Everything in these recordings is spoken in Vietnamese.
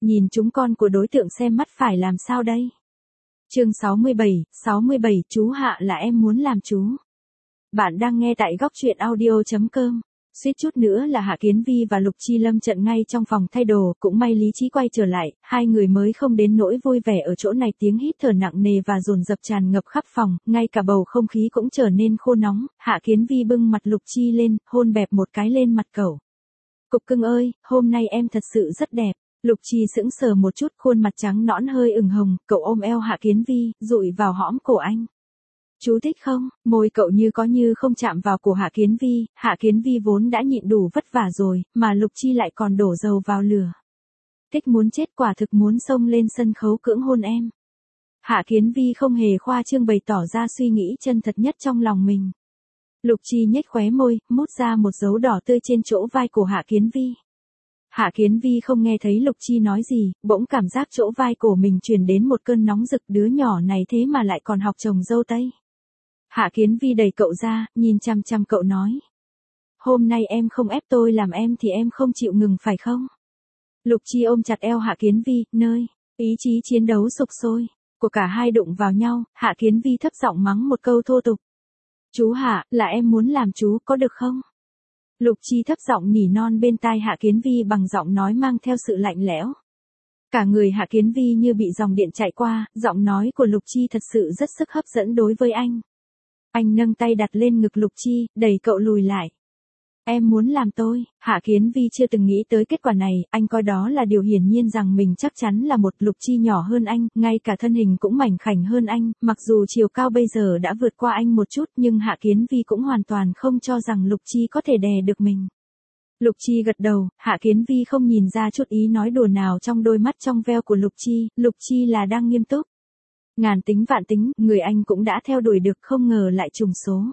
Nhìn chúng con của đối tượng xem mắt phải làm sao đây? Chương 67, chú Hạ là em muốn làm chú. Bạn đang nghe tại góc truyện audio.com. Suýt chút nữa là Hạ Kiến Vi và Lục Chi lâm trận ngay trong phòng thay đồ, cũng may lý trí quay trở lại, hai người mới không đến nỗi vui vẻ ở chỗ này. Tiếng hít thở nặng nề và dồn dập tràn ngập khắp phòng, ngay cả bầu không khí cũng trở nên khô nóng. Hạ Kiến Vi bưng mặt Lục Chi lên, hôn bẹp một cái lên mặt cậu. Cục cưng ơi, hôm nay em thật sự rất đẹp. Lục Chi sững sờ một chút, khuôn mặt trắng nõn hơi ửng hồng, cậu ôm eo Hạ Kiến Vi, dụi vào hõm cổ anh. Chú thích không? Môi cậu như có như không chạm vào cổ Hạ Kiến Vi. Hạ Kiến Vi vốn đã nhịn đủ vất vả rồi, mà Lục Chi lại còn đổ dầu vào lửa. Thích muốn chết, quả thực muốn xông lên sân khấu cưỡng hôn em. Hạ Kiến Vi không hề khoa trương bày tỏ ra suy nghĩ chân thật nhất trong lòng mình. Lục Chi nhếch khóe môi, mút ra một dấu đỏ tươi trên chỗ vai của Hạ Kiến Vi. Hạ Kiến Vi không nghe thấy Lục Chi nói gì, bỗng cảm giác chỗ vai cổ mình truyền đến một cơn nóng rực, đứa nhỏ này thế mà lại còn học trồng dâu tây. Hạ Kiến Vi đẩy cậu ra, nhìn chăm chăm cậu nói. Hôm nay em không ép tôi làm em thì em không chịu ngừng phải không? Lục Chi ôm chặt eo Hạ Kiến Vi, nơi ý chí chiến đấu sục sôi của cả hai đụng vào nhau. Hạ Kiến Vi thấp giọng mắng một câu thô tục. Chú Hạ, là em muốn làm chú, có được không? Lục Chi thấp giọng nỉ non bên tai Hạ Kiến Vi bằng giọng nói mang theo sự lạnh lẽo. Cả người Hạ Kiến Vi như bị dòng điện chạy qua, giọng nói của Lục Chi thật sự rất sức hấp dẫn đối với anh. Anh nâng tay đặt lên ngực Lục Chi, đẩy cậu lùi lại. Em muốn làm tôi. Hạ Kiến Vi chưa từng nghĩ tới kết quả này, anh coi đó là điều hiển nhiên rằng mình chắc chắn là một. Lục Chi nhỏ hơn anh, ngay cả thân hình cũng mảnh khảnh hơn anh, mặc dù chiều cao bây giờ đã vượt qua anh một chút, nhưng Hạ Kiến Vi cũng hoàn toàn không cho rằng Lục Chi có thể đè được mình. Lục Chi gật đầu, Hạ Kiến Vi không nhìn ra chút ý nói đùa nào trong đôi mắt trong veo của Lục Chi là đang nghiêm túc. Ngàn tính vạn tính, người anh cũng đã theo đuổi được, không ngờ lại trùng số.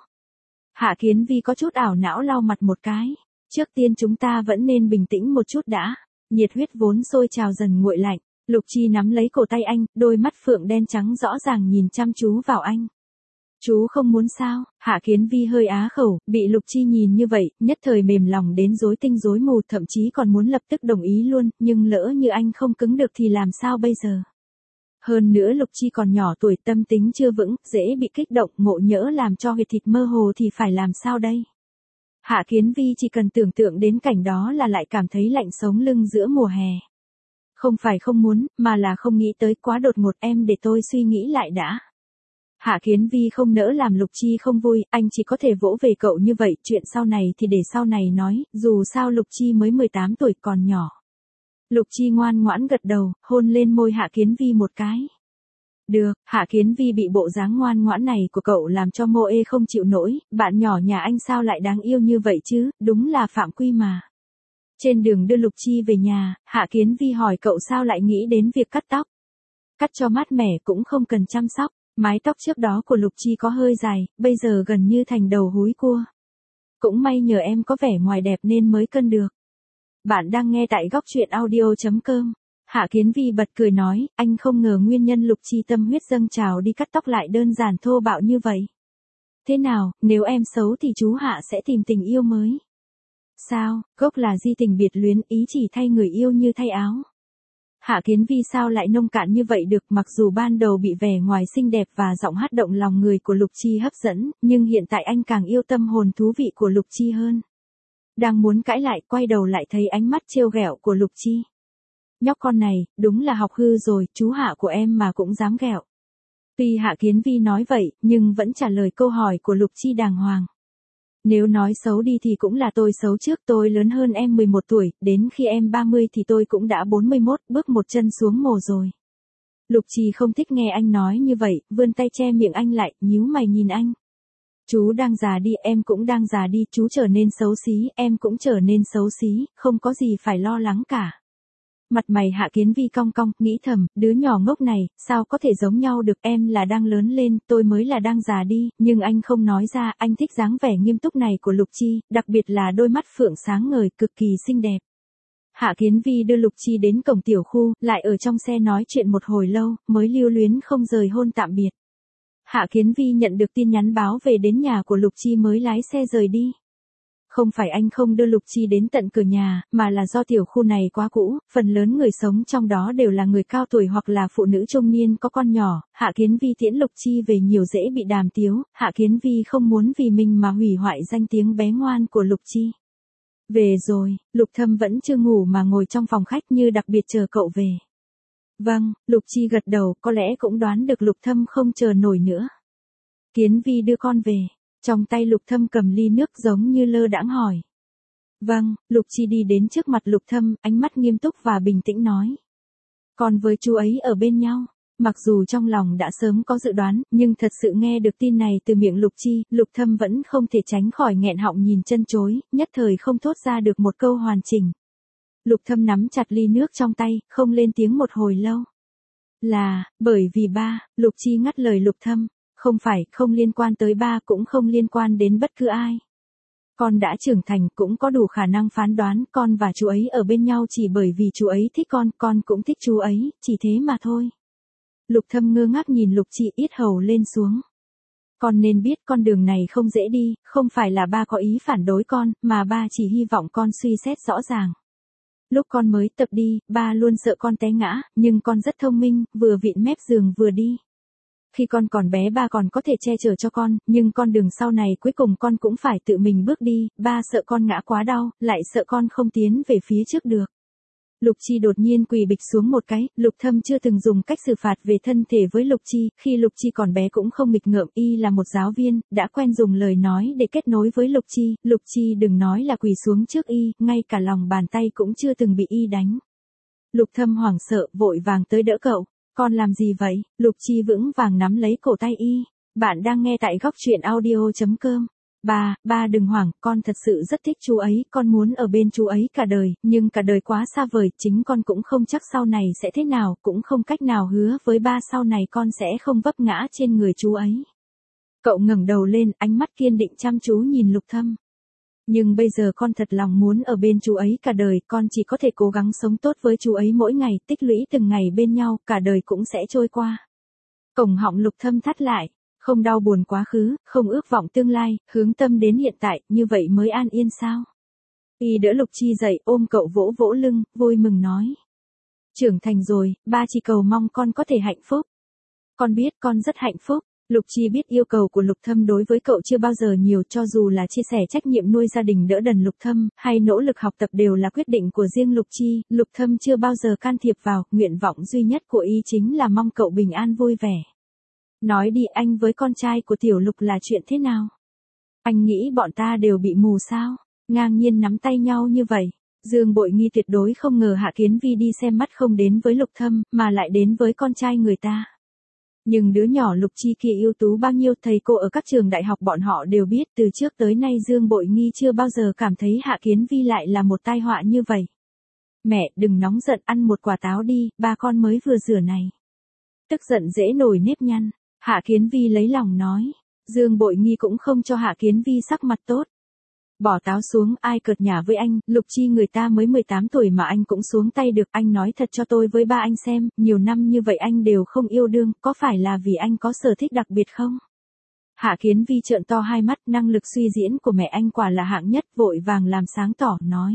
Hạ Kiến Vi có chút ảo não lau mặt một cái. Trước tiên chúng ta vẫn nên bình tĩnh một chút đã. Nhiệt huyết vốn sôi trào dần nguội lạnh. Lục Chi nắm lấy cổ tay anh, đôi mắt phượng đen trắng rõ ràng nhìn chăm chú vào anh. Chú không muốn sao? Hạ Kiến Vi hơi á khẩu, bị Lục Chi nhìn như vậy, nhất thời mềm lòng đến rối tinh rối mù, thậm chí còn muốn lập tức đồng ý luôn, nhưng lỡ như anh không cứng được thì làm sao bây giờ? Hơn nữa Lục Chi còn nhỏ tuổi, tâm tính chưa vững, dễ bị kích động, ngộ nhỡ làm cho huyệt thịt mơ hồ thì phải làm sao đây? Hạ Kiến Vi chỉ cần tưởng tượng đến cảnh đó là lại cảm thấy lạnh sống lưng giữa mùa hè. Không phải không muốn, mà là không nghĩ tới, quá đột ngột, em để tôi suy nghĩ lại đã. Hạ Kiến Vi không nỡ làm Lục Chi không vui, anh chỉ có thể vỗ về cậu như vậy, chuyện sau này thì để sau này nói, dù sao Lục Chi mới 18 tuổi còn nhỏ. Lục Chi ngoan ngoãn gật đầu, hôn lên môi Hạ Kiến Vi một cái. Được, Hạ Kiến Vi bị bộ dáng ngoan ngoãn này của cậu làm cho mô ê không chịu nổi, bạn nhỏ nhà anh sao lại đáng yêu như vậy chứ, đúng là phạm quy mà. Trên đường đưa Lục Chi về nhà, Hạ Kiến Vi hỏi cậu sao lại nghĩ đến việc cắt tóc. Cắt cho mát mẻ cũng không cần chăm sóc, mái tóc trước đó của Lục Chi có hơi dài, bây giờ gần như thành đầu húi cua. Cũng may nhờ em có vẻ ngoài đẹp nên mới cân được. Bạn đang nghe tại góc truyện audio.com. Hạ Kiến Vi bật cười nói, anh không ngờ nguyên nhân Lục Chi tâm huyết dâng trào đi cắt tóc lại đơn giản thô bạo như vậy. Thế nào, nếu em xấu thì chú Hạ sẽ tìm tình yêu mới. Sao, gốc là di tình biệt luyến, ý chỉ thay người yêu như thay áo. Hạ Kiến Vi sao lại nông cạn như vậy được, mặc dù ban đầu bị vẻ ngoài xinh đẹp và giọng hát động lòng người của Lục Chi hấp dẫn, nhưng hiện tại anh càng yêu tâm hồn thú vị của Lục Chi hơn. Đang muốn cãi lại, quay đầu lại thấy ánh mắt trêu ghẹo của Lục Chi. Nhóc con này, đúng là học hư rồi, chú Hạ của em mà cũng dám ghẹo. Tuy Hạ Kiến Vi nói vậy, nhưng vẫn trả lời câu hỏi của Lục Chi đàng hoàng. Nếu nói xấu đi thì cũng là tôi xấu trước, tôi lớn hơn em 11 tuổi, đến khi em 30 thì tôi cũng đã 41, bước một chân xuống mồ rồi. Lục Chi không thích nghe anh nói như vậy, vươn tay che miệng anh lại, nhíu mày nhìn anh. Chú đang già đi, em cũng đang già đi, chú trở nên xấu xí, em cũng trở nên xấu xí, không có gì phải lo lắng cả. Mặt mày Hạ Kiến Vi cong cong, nghĩ thầm, đứa nhỏ ngốc này, sao có thể giống nhau được, em là đang lớn lên, tôi mới là đang già đi, nhưng anh không nói ra, anh thích dáng vẻ nghiêm túc này của Lục Chi, đặc biệt là đôi mắt phượng sáng ngời, cực kỳ xinh đẹp. Hạ Kiến Vi đưa Lục Chi đến cổng tiểu khu, lại ở trong xe nói chuyện một hồi lâu, mới lưu luyến không rời hôn tạm biệt. Hạ Kiến Vi nhận được tin nhắn báo về đến nhà của Lục Chi mới lái xe rời đi. Không phải anh không đưa Lục Chi đến tận cửa nhà, mà là do tiểu khu này quá cũ, phần lớn người sống trong đó đều là người cao tuổi hoặc là phụ nữ trung niên có con nhỏ. Hạ Kiến Vi tiễn Lục Chi về nhiều dễ bị đàm tiếu, Hạ Kiến Vi không muốn vì mình mà hủy hoại danh tiếng bé ngoan của Lục Chi. Về rồi, Lục Thâm vẫn chưa ngủ mà ngồi trong phòng khách như đặc biệt chờ cậu về. Vâng, Lục Chi gật đầu, có lẽ cũng đoán được Lục Thâm không chờ nổi nữa. Kiến Vi đưa con về. Trong tay Lục Thâm cầm ly nước giống như lơ đãng hỏi. Vâng, Lục Chi đi đến trước mặt Lục Thâm, ánh mắt nghiêm túc và bình tĩnh nói. Con với chú ấy ở bên nhau. Mặc dù trong lòng đã sớm có dự đoán, nhưng thật sự nghe được tin này từ miệng Lục Chi, Lục Thâm vẫn không thể tránh khỏi nghẹn họng nhìn chân chối, nhất thời không thốt ra được một câu hoàn chỉnh. Lục Thâm nắm chặt ly nước trong tay, không lên tiếng một hồi lâu. Là, bởi vì ba, Lục Chi ngắt lời Lục Thâm. Không phải, không liên quan tới ba cũng không liên quan đến bất cứ ai. Con đã trưởng thành cũng có đủ khả năng phán đoán con và chú ấy ở bên nhau chỉ bởi vì chú ấy thích con cũng thích chú ấy, chỉ thế mà thôi. Lục Thâm ngơ ngác nhìn Lục Chi yết hầu lên xuống. Con nên biết con đường này không dễ đi, không phải là ba có ý phản đối con, mà ba chỉ hy vọng con suy xét rõ ràng. Lúc con mới tập đi, ba luôn sợ con té ngã, nhưng con rất thông minh, vừa vịn mép giường vừa đi. Khi con còn bé ba còn có thể che chở cho con, nhưng con đường sau này cuối cùng con cũng phải tự mình bước đi, ba sợ con ngã quá đau, lại sợ con không tiến về phía trước được. Lục Chi đột nhiên quỳ bịch xuống một cái, Lục Thâm chưa từng dùng cách xử phạt về thân thể với Lục Chi, khi Lục Chi còn bé cũng không nghịch ngợm, y là một giáo viên, đã quen dùng lời nói để kết nối với Lục Chi đừng nói là quỳ xuống trước y, ngay cả lòng bàn tay cũng chưa từng bị y đánh. Lục Thâm hoảng sợ, vội vàng tới đỡ cậu. Con làm gì vậy? Lục Chi vững vàng nắm lấy cổ tay y. Bạn đang nghe tại góc truyện audio.com. Ba đừng hoảng, con thật sự rất thích chú ấy, con muốn ở bên chú ấy cả đời, nhưng cả đời quá xa vời, chính con cũng không chắc sau này sẽ thế nào, cũng không cách nào hứa với ba sau này con sẽ không vấp ngã trên người chú ấy. Cậu ngẩng đầu lên, ánh mắt kiên định chăm chú nhìn Lục Thâm. Nhưng bây giờ con thật lòng muốn ở bên chú ấy cả đời, con chỉ có thể cố gắng sống tốt với chú ấy mỗi ngày, tích lũy từng ngày bên nhau, cả đời cũng sẽ trôi qua. Cổng họng Lục Thâm thắt lại, không đau buồn quá khứ, không ước vọng tương lai, hướng tâm đến hiện tại, như vậy mới an yên sao? Y đỡ Lục Chi dậy, ôm cậu vỗ vỗ lưng, vui mừng nói. Trưởng thành rồi, ba chỉ cầu mong con có thể hạnh phúc. Con biết con rất hạnh phúc. Lục Chi biết yêu cầu của Lục Thâm đối với cậu chưa bao giờ nhiều, cho dù là chia sẻ trách nhiệm nuôi gia đình đỡ đần Lục Thâm, hay nỗ lực học tập đều là quyết định của riêng Lục Chi, Lục Thâm chưa bao giờ can thiệp vào, nguyện vọng duy nhất của y chính là mong cậu bình an vui vẻ. Nói đi, anh với con trai của Tiểu Lục là chuyện thế nào? Anh nghĩ bọn ta đều bị mù sao? Ngang nhiên nắm tay nhau như vậy. Dương Bội Nghi tuyệt đối không ngờ Hạ Kiến Vi đi xem mắt không đến với Lục Thâm, mà lại đến với con trai người ta. Nhưng đứa nhỏ Lục Chi kia ưu tú bao nhiêu, thầy cô ở các trường đại học bọn họ đều biết, từ trước tới nay Dương Bội Nghi chưa bao giờ cảm thấy Hạ Kiến Vi lại là một tai họa như vậy. Mẹ, đừng nóng giận, ăn một quả táo đi, ba con mới vừa rửa này. Tức giận dễ nổi nếp nhăn. Hạ Kiến Vi lấy lòng nói. Dương Bội Nghi cũng không cho Hạ Kiến Vi sắc mặt tốt. Bỏ táo xuống, ai cợt nhả với anh, Lục Chi người ta mới 18 tuổi mà anh cũng xuống tay được, anh nói thật cho tôi với ba anh xem, nhiều năm như vậy anh đều không yêu đương, có phải là vì anh có sở thích đặc biệt không? Hạ Kiến Vi trợn to hai mắt, năng lực suy diễn của mẹ anh quả là hạng nhất, vội vàng làm sáng tỏ, nói.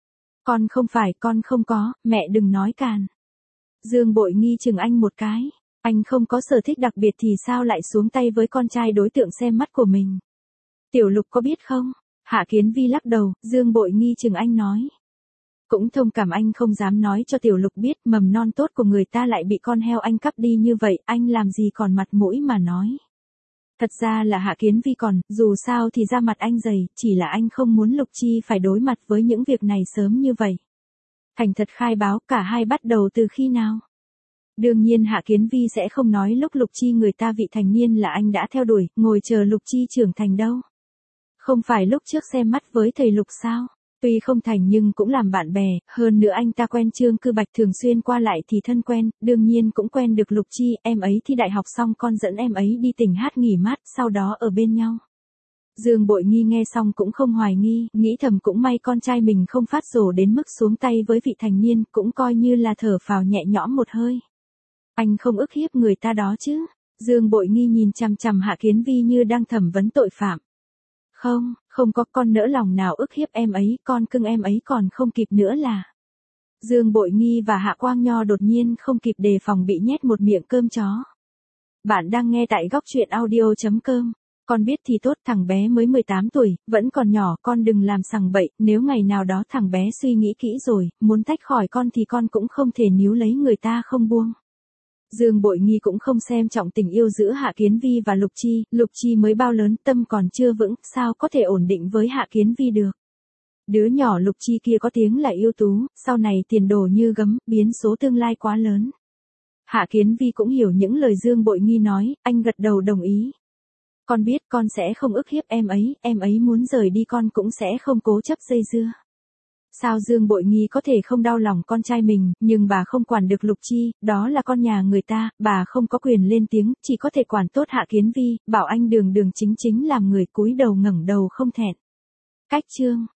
Con không phải, con không có, mẹ đừng nói càn. Dương Bội Nghi chừng anh một cái, anh không có sở thích đặc biệt thì sao lại xuống tay với con trai đối tượng xem mắt của mình? Tiểu Lục có biết không? Hạ Kiến Vi lắc đầu, Dương Bội Nghi chừng anh nói. Cũng thông cảm anh không dám nói cho Tiểu Lục biết, mầm non tốt của người ta lại bị con heo anh cắp đi như vậy, anh làm gì còn mặt mũi mà nói. Thật ra là Hạ Kiến Vi còn, dù sao thì da mặt anh dày, chỉ là anh không muốn Lục Chi phải đối mặt với những việc này sớm như vậy. Thành thật khai báo, cả hai bắt đầu từ khi nào? Đương nhiên Hạ Kiến Vi sẽ không nói lúc Lục Chi người ta vị thành niên là anh đã theo đuổi, ngồi chờ Lục Chi trưởng thành đâu. Không phải lúc trước xem mắt với thầy Lục sao? Tuy không thành nhưng cũng làm bạn bè, hơn nữa anh ta quen Trương Cư Bạch thường xuyên qua lại thì thân quen, đương nhiên cũng quen được Lục Chi, em ấy thi đại học xong con dẫn em ấy đi tỉnh hát nghỉ mát, sau đó ở bên nhau. Dương Bội Nghi nghe xong cũng không hoài nghi, nghĩ thầm cũng may con trai mình không phát rồ đến mức xuống tay với vị thành niên, cũng coi như là thở phào nhẹ nhõm một hơi. Anh không ức hiếp người ta đó chứ? Dương Bội Nghi nhìn chằm chằm Hạ Kiến Vi như đang thẩm vấn tội phạm. Không, không có, con nỡ lòng nào ức hiếp em ấy, con cưng em ấy còn không kịp nữa là. Dương Bội Nghi và Hạ Quang Nho đột nhiên không kịp đề phòng bị nhét một miệng cơm chó. Bạn đang nghe tại góc truyện audio.com. Con biết thì tốt, thằng bé mới 18 tuổi, vẫn còn nhỏ, con đừng làm sằng bậy, nếu ngày nào đó thằng bé suy nghĩ kỹ rồi, muốn tách khỏi con thì con cũng không thể níu lấy người ta không buông. Dương Bội Nghi cũng không xem trọng tình yêu giữa Hạ Kiến Vi và Lục Chi mới bao lớn, tâm còn chưa vững, sao có thể ổn định với Hạ Kiến Vi được. Đứa nhỏ Lục Chi kia có tiếng là ưu tú, sau này tiền đồ như gấm, biến số tương lai quá lớn. Hạ Kiến Vi cũng hiểu những lời Dương Bội Nghi nói, anh gật đầu đồng ý. Con biết con sẽ không ức hiếp em ấy muốn rời đi con cũng sẽ không cố chấp dây dưa. Sao Dương Bội Nghi có thể không đau lòng con trai mình, nhưng bà không quản được Lục Chi, đó là con nhà người ta, bà không có quyền lên tiếng, chỉ có thể quản tốt Hạ Kiến Vi, bảo anh đường đường chính chính làm người cúi đầu ngẩng đầu không thẹn. Cách chương